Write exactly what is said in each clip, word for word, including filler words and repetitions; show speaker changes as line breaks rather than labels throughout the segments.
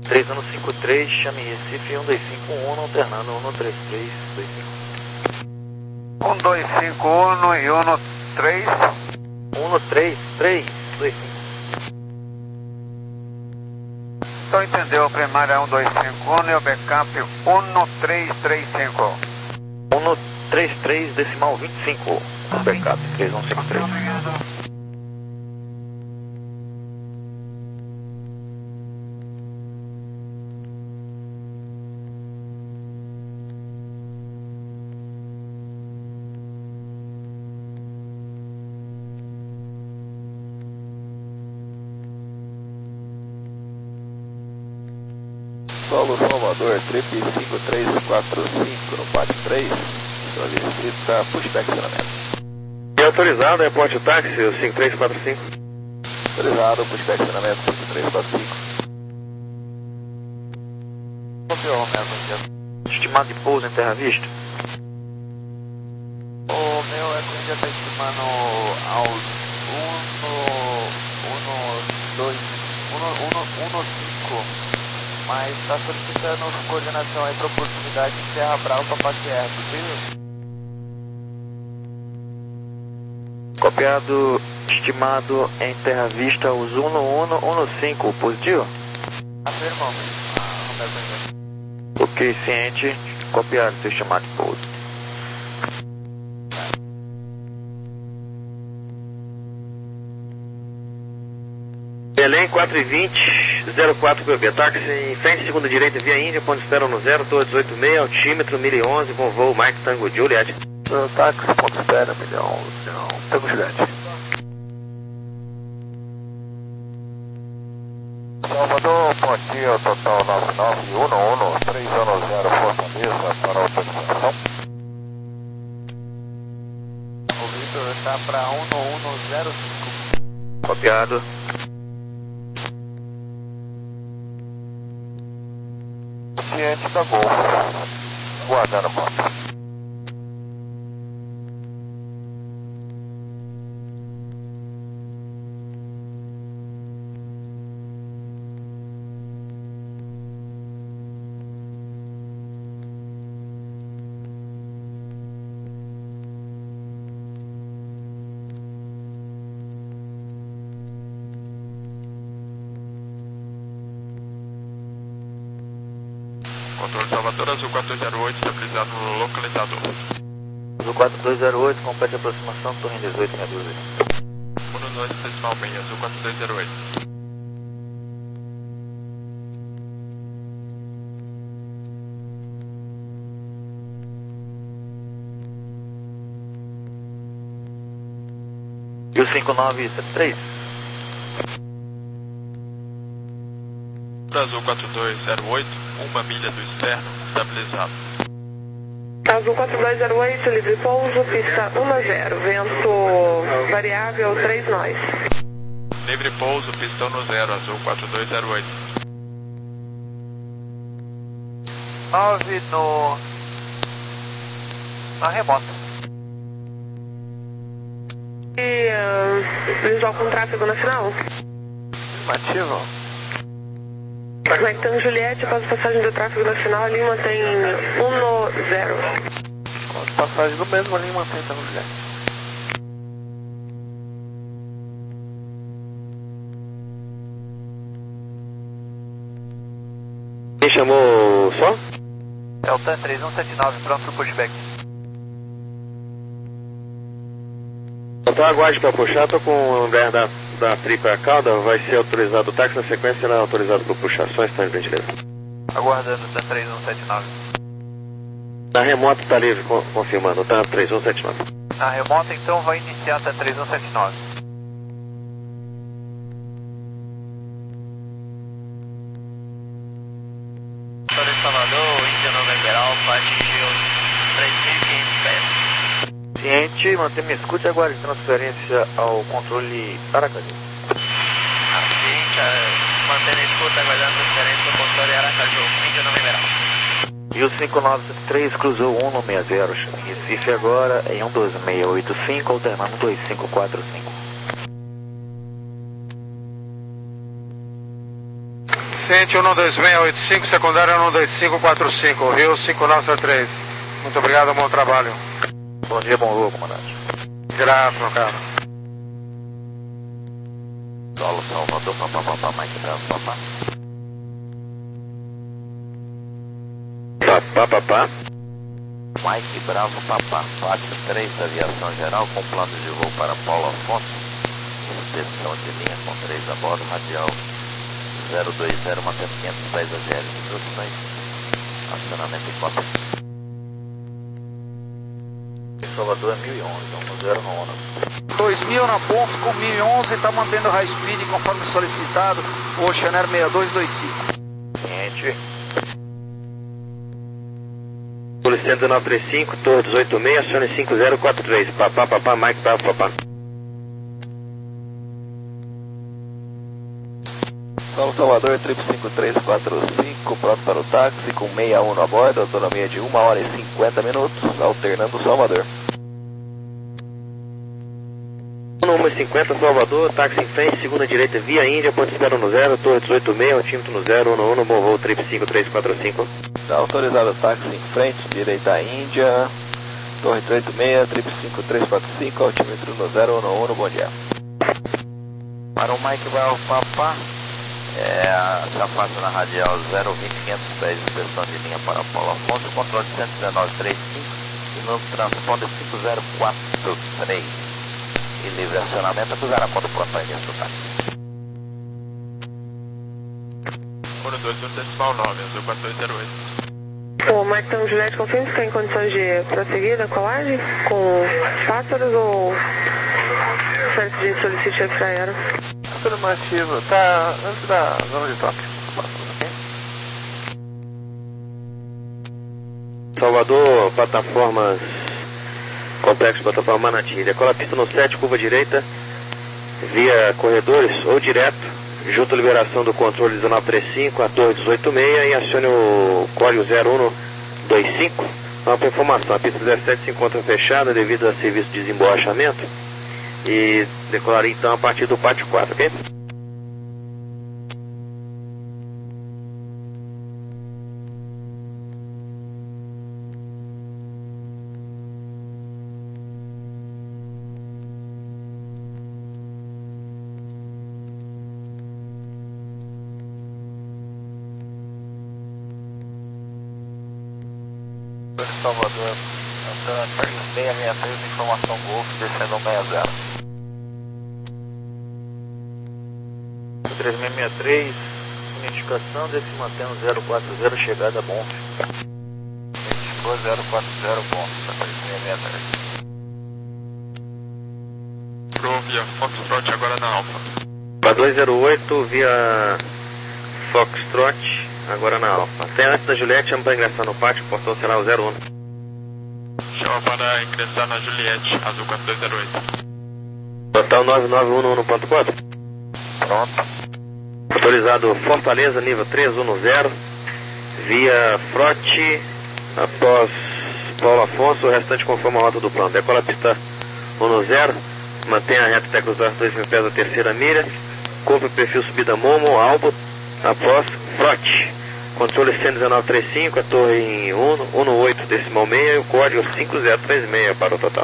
três um cinco três, chame Recife um dois cinco um, alternando um três três dois cinco.
um dois cinco um e um três.
um três três dois cinco.
Então entendeu, a primária um dois cinco um e o backup um três três cinco.
um três três decimal vinte e cinco, backup três um cinco três.
Solo Salvador, trip cinco três quatro cinco no quatro três, solicita pushback acionamento.
E autorizado, é porte táxi, o cinco três quatro cinco.
Autorizado, pushback acionamento, cinco três quatro cinco. Copiou, mesmo.
Estimado de pouso em Terra Vista?
O meu é que a gente já está estimando aos um, dois, um, cinco. Mas está solicitando coordenação aí para oportunidade em Terra Brava para Paquier, possível?
Copiado, estimado em Terra Vista, os um um cinco, positivo?
Afirmamos. Ah,
ok, ciente, copiado seu estimado de pouso. Belém quatro e vinte, zero quatro P B, táxi em frente, segunda direita, via Índia, ponto espera no zero, torre dezoito seis, altímetro mil e onze, com voo Mike Tango Juliet.
Táxi, ponto espera, milhão, milhão, Tango Juliet. Salvador, pontinho, total nove nove um um, três um zero, Fortaleza, para autorização.
O Vitor está para um um zero cinco.
Copiado.
Ciente da Gol. Guardando a moto.
Controle Salvador, Azul quatro dois zero oito, estabilizado no localizador.
Azul quatro dois zero oito, complete aproximação, torre dezoito meia dúzia.
um dois decimal bem, Azul quatro dois zero oito.
E o cinco nove sete três?
Azul quatro dois zero oito, uma milha do externo, estabilizado.
Azul quatro dois zero oito, livre pouso, pista um zero, vento variável três nós.
Livre pouso, pistão no zero, Azul quatro dois zero oito.
nove no... na remota.
E uh, visual com tráfego nacional?
Ativo.
Mike Tango Juliette, após passagem do tráfego nacional, a linha mantém um zero.
Passagem do mesmo, a linha mantém Tango Juliette.
Quem chamou só?
É o T A N três um sete nove, pronto para o pushback.
Então aguarde para puxar, tô com o André da, da tripa cauda, vai ser autorizado o táxi, na sequência será autorizado para puxar, só está em gentileza.
Aguardando o T A N três um sete nove.
Na remota está livre, co- confirmando, tá três um sete nove.
Na remota então vai iniciar o T A N três um sete nove. Torre Salvador, Índia November Alpha, atingiu três mil e quinhentos pés.
Ciente, mantém me escute e aguarde transferência ao controle Aracaju.
Assim, mantendo a escuta, aguardando transferência ao controle Aracaju, Índia November Alpha.
E o cinco nove sete três cruzou um no sessenta, chama Recife agora em um dois seis oito cinco, alternando dois cinco quatro cinco.
crescente um dois seis oito cinco, secundária um dois cinco quatro cinco, Rio cinco nove três. Muito obrigado, bom trabalho.
Bom dia, bom voo, comandante.
Grato, meu caro.
Solo Salvador, papá, papá, Mike Bravo, papá.
Papá, papá.
Mike Bravo, papá. Faixa três, aviação geral, com plano de voo para Paulo Afonso. Inspeção de linha com três a bordo, radial zero dois zero, mantendo quinhentos pés a zero, instruções. Acionamento em cópia. Salvador é mil e onze, vamos zero no ONU.
dois mil na Ponce com mil e onze, está mantendo high speed conforme solicitado, Ocean Air seis dois dois cinco.
Ciente.
Solicitando nove três cinco, Torre dezoito seis, acione cinco zero quatro três. Papá, papá, Mike Bravo, papá.
Solo Salvador, trip cinco três quatro cinco, pronto para o táxi, com sessenta e um a bordo, autonomia de uma hora e cinquenta minutos, alternando Salvador.
uma e cinquenta, Salvador, táxi em frente, segunda direita, via Índia, ponto espera no zero, Torre dezoito seis, altímetro no zero, um um, bom voo, trip cinco três quatro cinco.
Está autorizado o táxi em frente, direita Índia, Torre dezoito seis, trip cinco três quatro cinco, altímetro no zero, um um, bom dia. Para o Mike Bravo, papá. É, já faço na radial zero vinte quinhentos pés, inspeção de linha para Paulo Afonso, controle cento e dezenove trinta e cinco e no transponder cinco zero quatro três. E livre acionamento, acusar a conta pronto para início do táxi.
um dois um decimal nove, azul quatro dois zero oito.
O Mike Tango Juliette, confirma se tem condições de prosseguir da colagem com pássaros ou certo de solicite extra aero?
Afirmativo, tá antes da zona de toque.
Salvador, plataformas, complexo plataforma Manati. Decola a pista no sete, curva direita, via corredores ou direto, junto à liberação do controle dezenove trinta e cinco, a torre dezoito seis e acione o código zero um dois cinco. Uma informação, a pista dezessete se encontra fechada devido a serviço de desemborrachamento e decolaria então a partir do pátio quatro, ok?
Salvador, Antônio seis seis três, informação Golf, descendo sessenta. três seis seis três, identificação, desce mantendo zero quatro zero, chegada bom. Identificou zero quatro zero, bom, três seis seis três.
Pro via Foxtrot agora na Alfa.
Para dois zero oito, via Foxtrot, agora na Alfa. Até antes da Juliette, chama para ingressar no pátio, portão será o zero um.
Chama para ingressar na Juliette, azul quatro dois zero oito.
Total nove nove um um ponto quatro.
Pronto.
Autorizado Fortaleza, nível três um zero, via Frote, após Paulo Afonso, o restante conforme a rota do plano. Decola a pista um zero, mantenha a reta até cruzar dois mil pés da terceira milha, corpo e perfil subida Momo, Albo, após Frote. Controle cento e dezenove trinta e cinco, a torre em um oito decimal seis e o código cinco zero três seis para o total.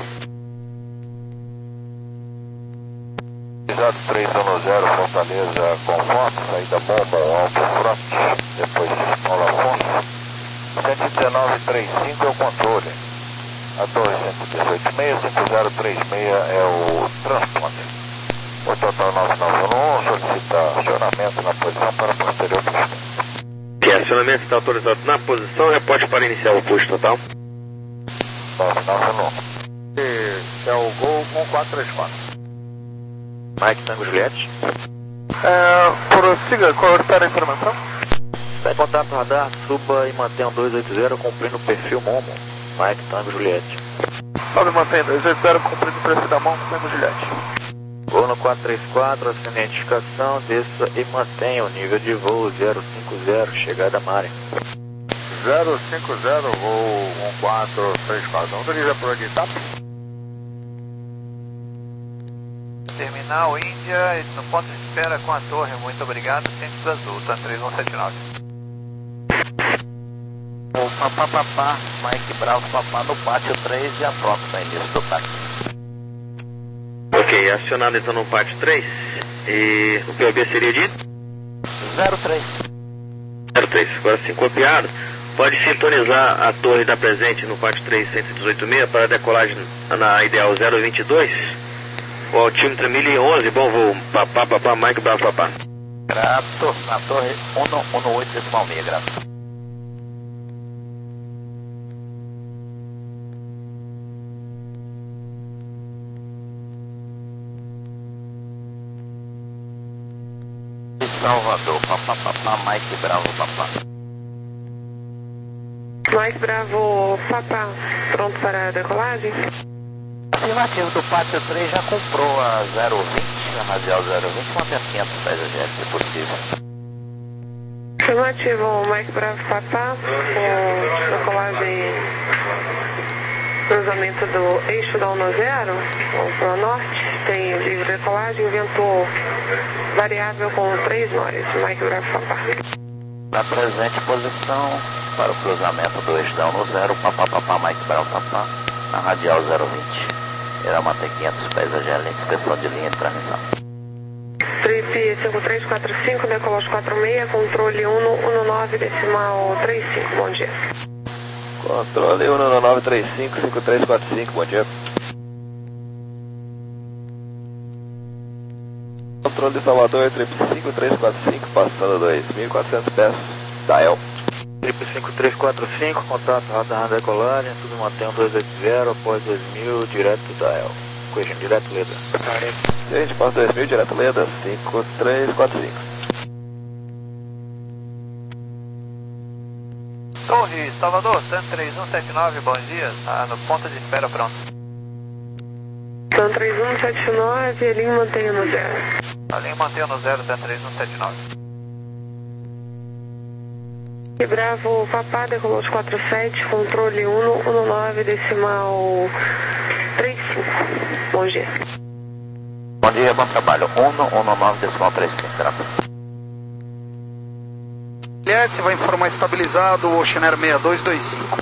Exato três um zero, Fortaleza, conforme, saída bomba, alto front, depois Paulo Afonso. cento e dezenove trinta e cinco é o controle. A torre cento e dezoito seis, cinco zero três seis é o transponder. O total nove nove um um solicita acionamento na posição para posterior push.
Se acionamento está autorizado na posição, reporte para iniciar o push total.
nove nove um.
É o Gol um quatro três quatro.
Mike Tango Juliette.
É, prossiga, qual era a informação?
Está em contato radar, suba e mantenha dois oito zero, cumprindo o perfil Momo. Mike Tango Juliette.
Sobe e mantém dois oito zero, cumprindo o perfil da mão, Tango Juliette.
Voo no quatro três quatro, assine a identificação, desça e mantenha o nível de voo zero cinco zero, chegada Mari.
zero cinco zero, voo um quatro três quatro. Vamos dirigir por aqui, tá?
terminal Índia, no ponto de espera com a torre, muito obrigado, Centro Azul, TAM três um sete nove.
O Papá Papá, Mike Bravo Papá no pátio três e a pronto para início do táxi.
Ok, acionado então no pátio três, e o P O B seria de?
zero três.
zero três, agora sim, copiado. Pode sintonizar a torre da presente no pátio três cento e dezoito ponto seis para a decolagem na ideal zero vinte e dois. O altímetro mil e onze, bom voo, Papá Papá, Mike Bravo Papá.
Grato, na torre cento e dezoito decimal seis, grato. Salvador, Papá Papá, Mike Bravo Papá.
Mike Bravo Papá, pronto para a decolagem?
Afirmativo do pátio três já comprou a zero vinte, a radial zero vinte, mantendo quinhentos pés a G S, se possível.
Afirmativo, Mike Bravo Papá, com decolagem, cruzamento do eixo da um zero, para o norte, tem livre decolagem, vento variável com três nós, Mike Bravo Papá.
Na presente posição, para o cruzamento do eixo da um zero, Papá Papá, Mike Bravo Papá, na radial zero vinte. Irá manter quinhentos pés a G L, inspeção de linha de transmissão.
Trip cinco três quatro cinco, decolagem quatro seis, controle cento e nove decimal trinta e cinco, bom dia.
Controle cento e nove trinta e cinco, cinco três quatro cinco, bom dia. Controle Salvador, trip cinco três quatro cinco, passando dois mil e quatrocentos pés, dial.
Trip cinco três quatro cinco, contato, radar na decolagem, tudo mantendo dois oito zero, após dois mil, direto dial. Question, direto Leda.
Gente, após dois mil, direto Leda, cinco três quatro cinco.
Torre, Salvador, TAM três um sete nove, bom dia, tá no ponto de espera pronto.
TAM três um sete nove, linha mantém no zero.
A linha mantém no zero, TAM três um sete nove.
E Bravo Papá, decolagem quatro sete, controle cento e nove decimal trinta e cinco, bom dia.
Bom dia, bom trabalho, cento e nove decimal trinta e cinco, graças.
Você vai informar estabilizado, Ocean Air seis dois dois cinco.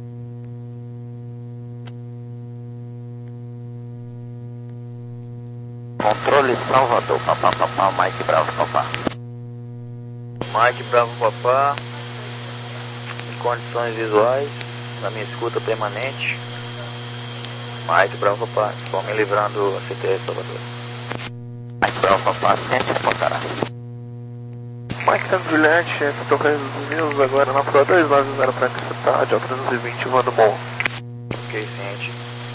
Controle Salvador, Papá Papá, Mike Bravo Papá.
Mike Bravo Papá, em condições visuais, na minha escuta permanente. Mike Bravo Papá, estou me livrando a C T S Salvador.
Mike Bravo Papá, sente e focará.
Mike Tango Juliette, estou reduzindo agora na Pro dois nove zero para essa tarde, ao trezentos e vinte, voando bom.
Ok, ciente.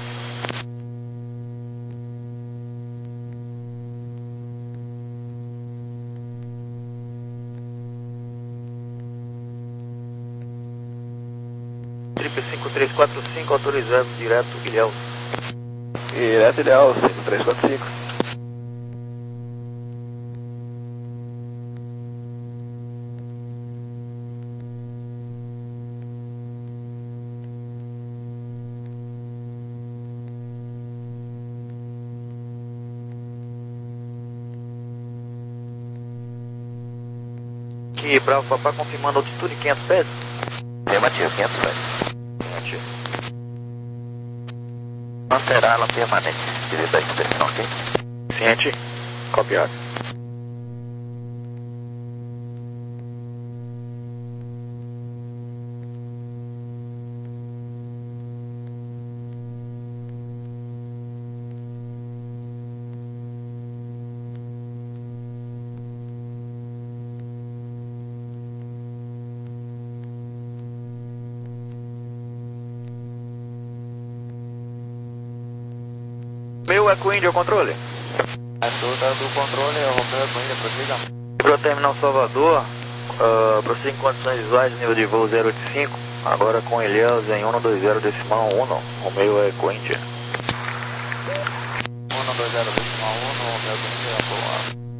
Trip cinco três quatro cinco, autorizado direto Ilhéus.
Direto Ilhéus, cinco três quatro cinco.
Aqui, Bravo Papá, confirmando altitude quinhentos pés.
Afirmativo, quinhentos pés.
Afirmativo.
Manterá ela permanente, devido à inspeção, ok?
Ciente. Copiado. Meu Eco Índia, controle.
Ajuda do controle, eu vou ver a corrida, prossiga.
Para o terminal Salvador, uh, prossiga em condições visuais, nível de voo zero oito cinco, agora com Ilhéus em cento e vinte decimal um, Romeo Eco Índia.
cento e vinte decimal um, Romeo Eco Índia,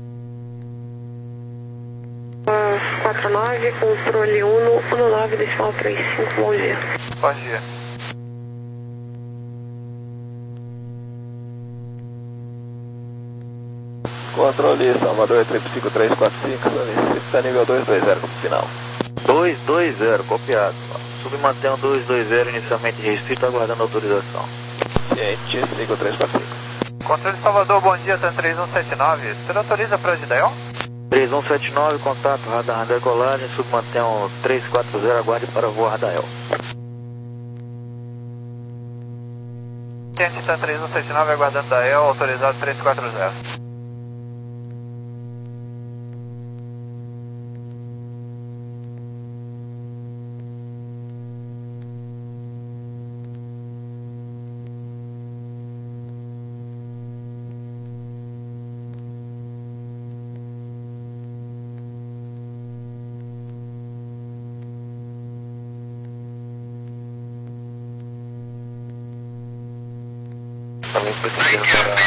quatro nove, controle cento e nove decimal trinta e cinco, bom dia.
Bom dia.
Controle Salvador, triplo cinco três quatro cinco, solicita nível dois dois zero como final.
dois dois zero, copiado. Submantém o dois dois zero inicialmente restrito, aguardando autorização.
Ciente, cinco três quatro cinco.
Controle Salvador, bom dia, Tan três um sete nove. Você autoriza para Gideon?
três um sete nove, contato, radar decolagem, submantém o três quatro zero, aguarde para voar Radael.
Ciente, Tan três um sete nove, aguardando Dael, autorizado três quatro zero.
Também foi seguindo para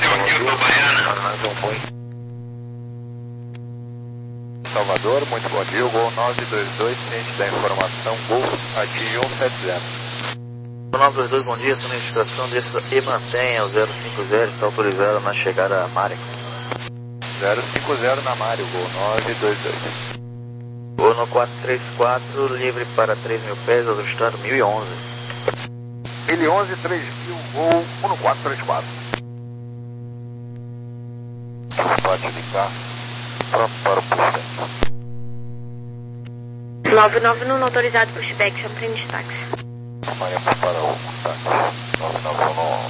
Salvador, muito bom dia, o Gol nove dois dois, ciente da informação, Gol atinge um sete zero.
nove dois dois, bom dia, estou na registração desse e mantenha o zero cinco zero, está autorizado na chegada a Mário.
zero cinco zero na Mário, Gol nove dois dois.
Gol no quatro três quatro, livre para três mil pés, ajustando mil e onze.
mil e onze, três mil, Gol um quatro três quatro. Pode ligar, pronto para o pushback.
nove nove um, autorizado pushback, chama trem de táxi.
Amanhã para o táxi, nove nove um.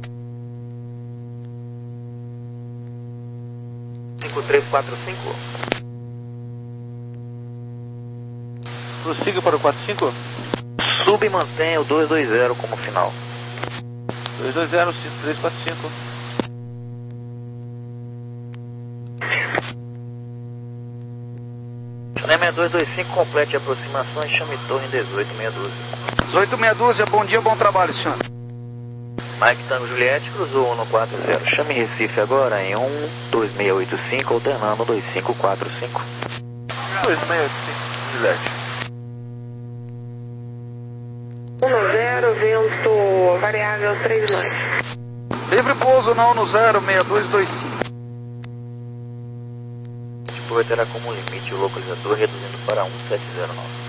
cinco três quatro cinco.
Prossiga para o quatro cinco.
Submantenha o dois dois zero como final.
dois dois zero, cinco três quatro cinco.
Chanel seis dois dois cinco, complete a aproximação e chame torre em dezoito seis doze.
dezoito seis doze, bom dia, bom trabalho, senhor.
Mike Tango Juliette, cruzou um quatro zero. Chame Recife agora em um dois seis oito cinco, alternando dois cinco quatro cinco.
dois seis oito cinco, Juliette.
um zero, vento variável três nove.
Livre pouso não no zero seis dois dois cinco.
Tipo, terá como limite o localizador reduzindo para um sete zero nove.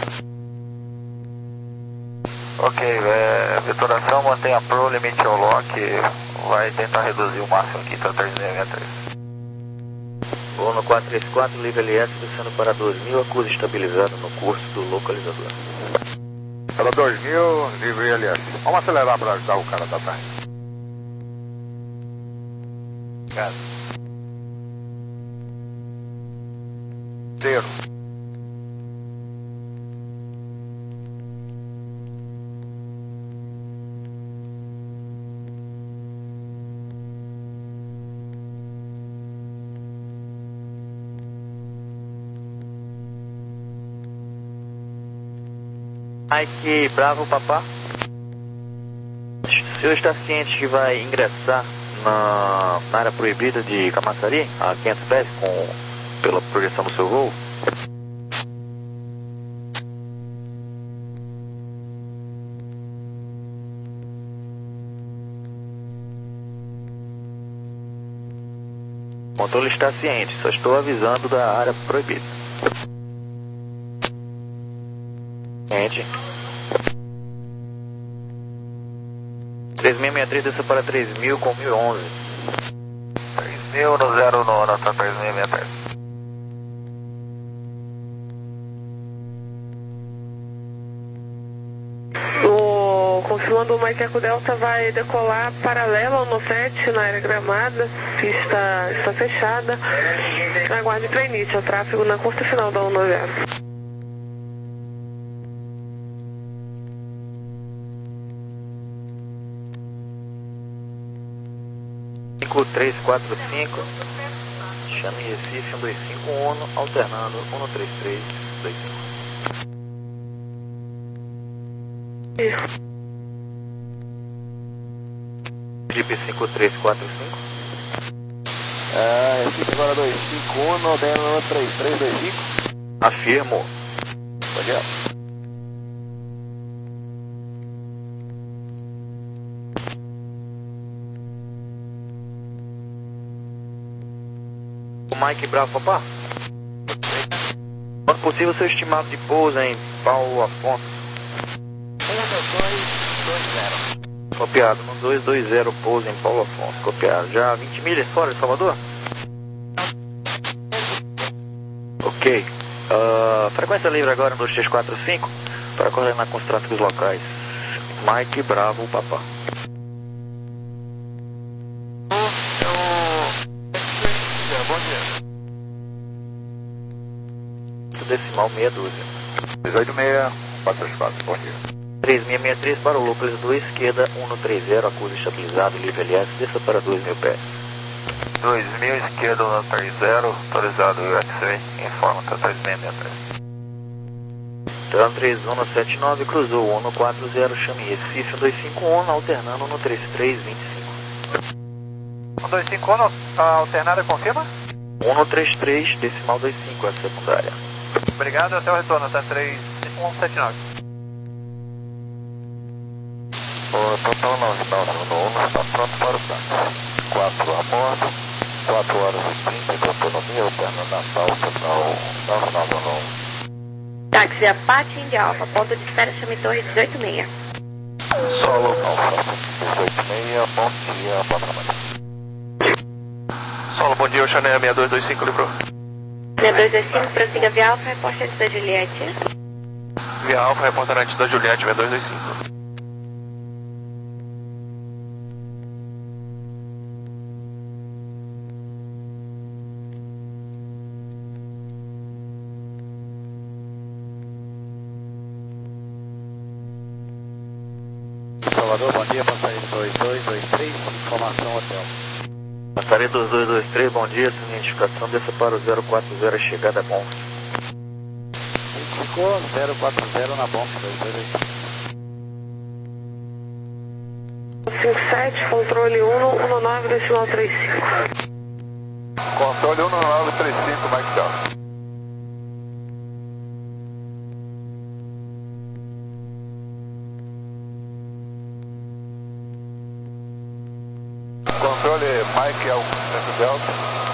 Ok, é, vetoração, mantenha pro, limite ao lock, vai tentar reduzir o máximo aqui, tá três seis seis três.
Voo no quatro três quatro, livre L S, descendo para dois mil, acuse estabilizado no curso do localizador.
Para dois mil, livre L S. Vamos acelerar para ajudar o cara da tarde. Cara. Zero.
Mike Bravo, papá. O senhor está ciente que vai ingressar na, na área proibida de Camaçari, a quinhentos pés, com, pela projeção do seu voo? O controle está ciente, só estou avisando da área proibida. Ciente. três mil e sessenta e três, desça para três mil com mil e onze.
três mil no zero nove, tá três mil e sessenta e três.
O, confirmando, o Mike Eco Delta vai decolar paralelo ao no sete na área gramada, pista está fechada. Aguarde para início, o tráfego na curta final da um noventa.
cinco três quatro cinco, chame Recife um dois cinco um, alternando um três três dois cinco. Jeep cinco três quatro cinco.
É, Recife agora dois cinco um, ordena três três dois cinco.
Afirmo.
Bom dia.
Mike Bravo, papá. Quando possível, seu estimado de pouso em Paulo Afonso.
um dois dois zero.
Copiado, um dois dois zero, pouso em Paulo Afonso. Copiado. Já vinte milhas fora de Salvador? Ok. Uh, frequência livre agora, dois três quatro cinco, para coordenar com os tráficos locais. Mike Bravo, papá.
Bom dia.
Decimal meia dúzia.
dezoito seis quatro quatro, bom dia.
três seis seis três para o Lucas do esquerda, um três zero, acusa estabilizado, livre L S, desça para dois mil pés.
dois mil, esquerda, um três zero, autorizado U S A, informa, tá três seis seis três.
Tran três um sete nove, cruzou um quatro zero, chame Recife, um dois cinco um, alternando no três três dois cinco.
um dois cinco um, a alternada confirma?
um três três, decimal dois cinco, a secundária.
Obrigado, até o retorno, tá três um sete nove. O total não está no está pronto para o tanque. quatro a bordo, quatro horas e trinta de autonomia, alterna Natal, total nove nove um.
Táxi Apache India Alpha, ponto de espera, chame Torre dezoito seis.
Solo Alfa, dezoito seis, bom dia, boa trabalho. Solo, bom dia, o Chanel seis dois dois cinco, livrou.
seis dois dois cinco, prossiga via Alfa, reporte antes da Juliette.
Via Alfa, reporta antes da Juliette, seis dois dois cinco.
Salvador, bom dia, passageiro dois dois dois três, informação hotel.
Passageiro dois dois dois três, bom dia, sua identificação, desça para o zero quatro zero, chegada a Bons.
Ficou zero quatro zero na Bons, dois dois dois três.
cinco sete, controle um um nove, decimal três cinco.
Controle um nove três cinco, Mike Delta. Controle Mike Alfa Delta.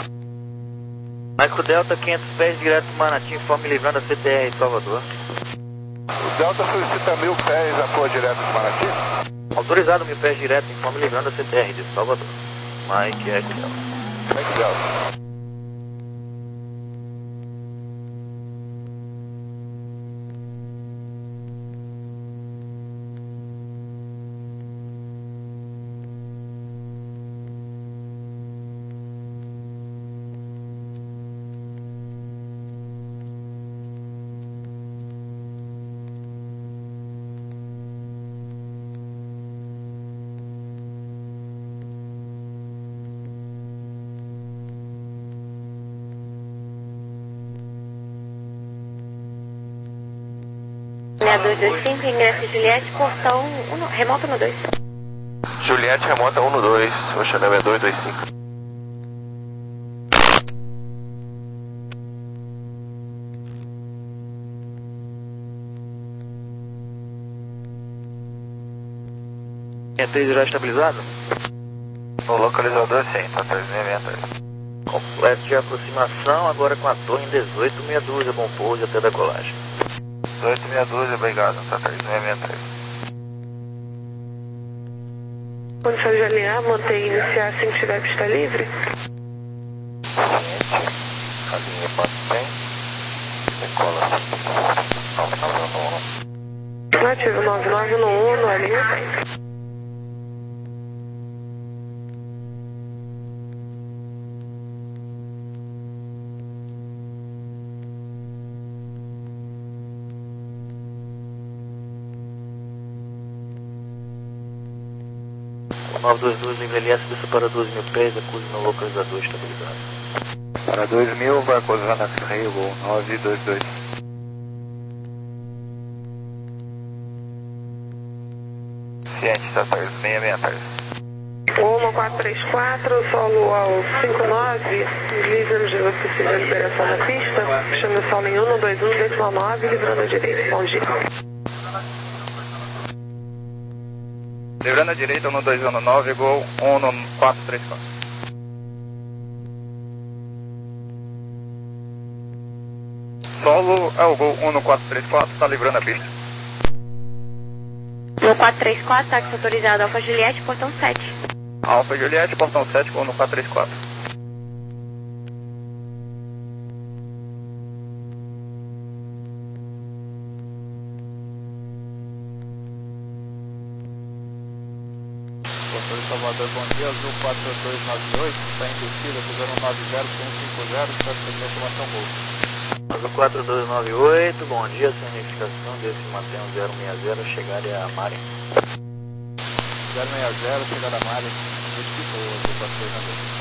Mike Delta, quinhentos pés, direto do Manati, informe livrando a C T R de Salvador.
O Delta solicita mil pés a cor direto de Manati?
Autorizado mil pés direto, informe livrando a C T R de Salvador. Mike Eco Delta.
Mike Delta.
seis dois dois cinco, ingresso Juliette, portão um, remota no dois.
Juliette, remota um no dois, Ocean seis dois dois cinco.
É três já estabilizado?
O localizador sim, tá três seis seis três.
Completo de aproximação, agora com a torre em dezoito meia dúzia, bom pouso até decolagem.
dezoito meia dúzia, obrigado, tá três seis seis três.
Condição de alinhar, manter e iniciar assim que tiver pista livre.
Ciente, a linha mantém, decola nove nove um.
Ativo nove nove um um, no alinho tem.
nove dois dois, livre L S, desça para doze mil pés, acuse no localizador estabilizado.
Para dois mil, vai acusar na Rio nove dois dois. Ciente, tá três seis seis três.
um quatro três quatro, solo ao cinco nove, livre de você a liberação da pista, chama o solo em um dois um, decimal nove, livrando a direita, bom dia.
Livrando a direita, um dois um nove, gol um quatro três quatro.
solo é o Gol um quatro três quatro, está livrando a pista.
Gol quatro três quatro, táxi autorizado, Alfa Juliette, portão sete.
Alfa Juliette, portão sete, Gol um quatro três quatro.
Salvador, bom dia, Azul quatro dois nove oito, está em descida, zero nove zero, um cinco zero, está de informação Gol.
Azul quatro dois nove oito, bom dia, sem identificação, desde que mantenha o zero seis zero, chegada a Mari.
zero seis zero, chegada a Mari, desculpa o Azul quatro dois nove oito.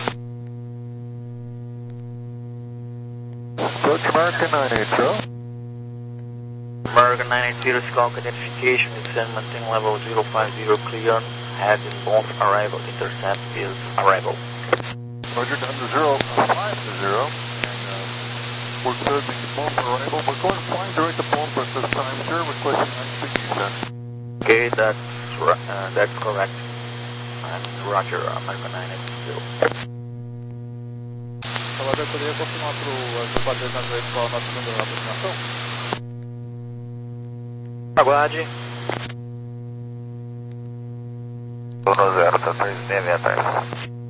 Approach American nine eight zero.
American nine eight zero, Skulk identification, descend, maintain level zero five zero, clear. Heading bomb arrival, intercept is arrival.
Roger, down to zero five to zero, and uh, we're closing the bomb arrival. We're going flying direct the bomb at this time, sir, requesting nine sixty cents.
Okay, that's, uh, that's correct. And Roger, American nine eight zero.
Salvador, poderia confirmar para o Azul quatro dois nove oito qual é o nosso número de aproximação?
Aguarde.
um zero, tá três seis seis atrás.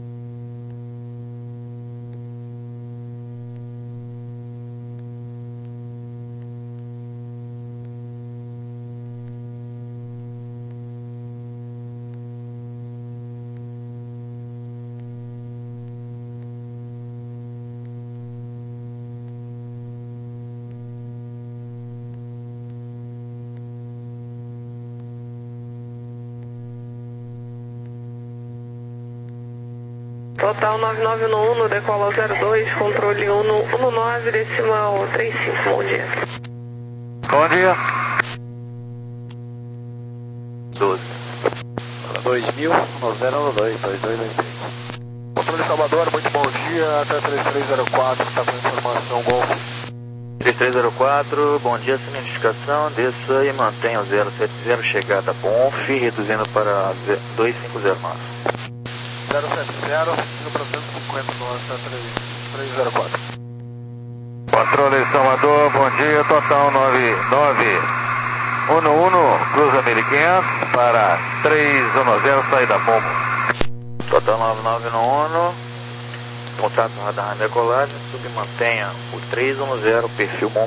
Total nove nove um um, decola zero dois, controle um um nove, decimal trinta e cinco, bom dia.
Bom dia.
doze.
dois mil, zero um dois, dois dois dois três.
Controle Salvador, muito bom dia, até três três zero quatro, está com informação Gol.
três três zero quatro, bom dia, sem identificação, desça e mantenha o zero sete zero, chegada a Bonf, reduzindo para dois cinco zero máximo.
zero sete zero, indo para duzentos e cinquenta, nossa, três três zero quatro. Controle Salvador, bom dia, total nove nove um um, cruza mil e quinhentos para três um zero, saída bomba.
Total nove nove um um, contato radar na decolagem, submantenha o três um zero, perfil bomba.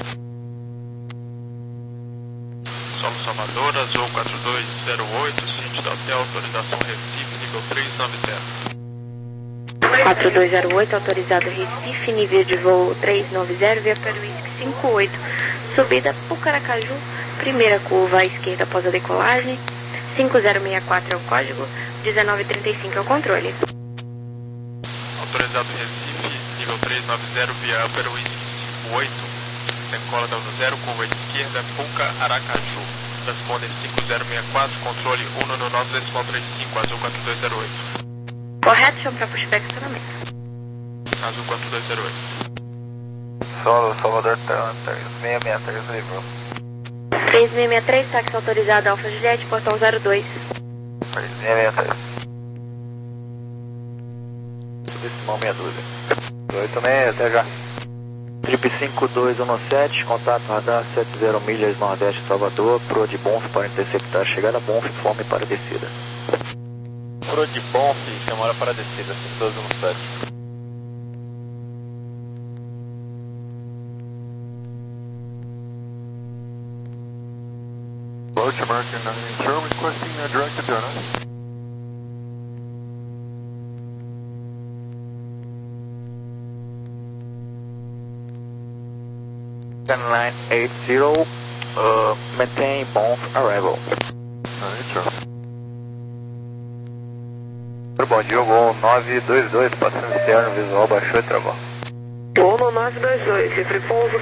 Solo Salvador, Azul quatro dois zero oito, Cindy da Hotel, autorização Recife, nível três nove zero.
quatro dois zero oito, autorizado Recife, nível de voo três nove zero, via Peruísque cinco oito, subida Pucaracaju, primeira curva à esquerda após a decolagem, cinco zero seis quatro é o código, dezenove trinta e cinco é o controle.
Autorizado Recife, nível três nove zero, via Peruísque cinco oito, decola da zero, curva esquerda, Pucaracaju. Transponder cinco zero seis quatro, controle um nove nove, decimal trinta e cinco, Azul quatro dois zero oito.
Correto, chama para pushback estacionamento.
Azul quatro dois zero oito.
Solo Salvador, três seis seis três, livrou.
três seis seis três, táxi autorizado Alfa Juliette, portão zero dois.
três seis seis três.
Decimal meia dúzia.
oito seis, até já.
Trip cinco dois um sete, contato radar sete zero milhas Nordeste Salvador, Pro de Bonf para interceptar chegada Bonf, fome para descida.
Pro de Bonf, chamada para descida, cinco dois um sete.
Approach American nine eight zero, requesting a direct to Donna.
nine eight zero, uh, maintain Bonf arrival.
nine eight zero.
Bom dia, Gol nove dois dois, passando externo, visual baixou e travou.
Gol no nove dois dois, cifre pouso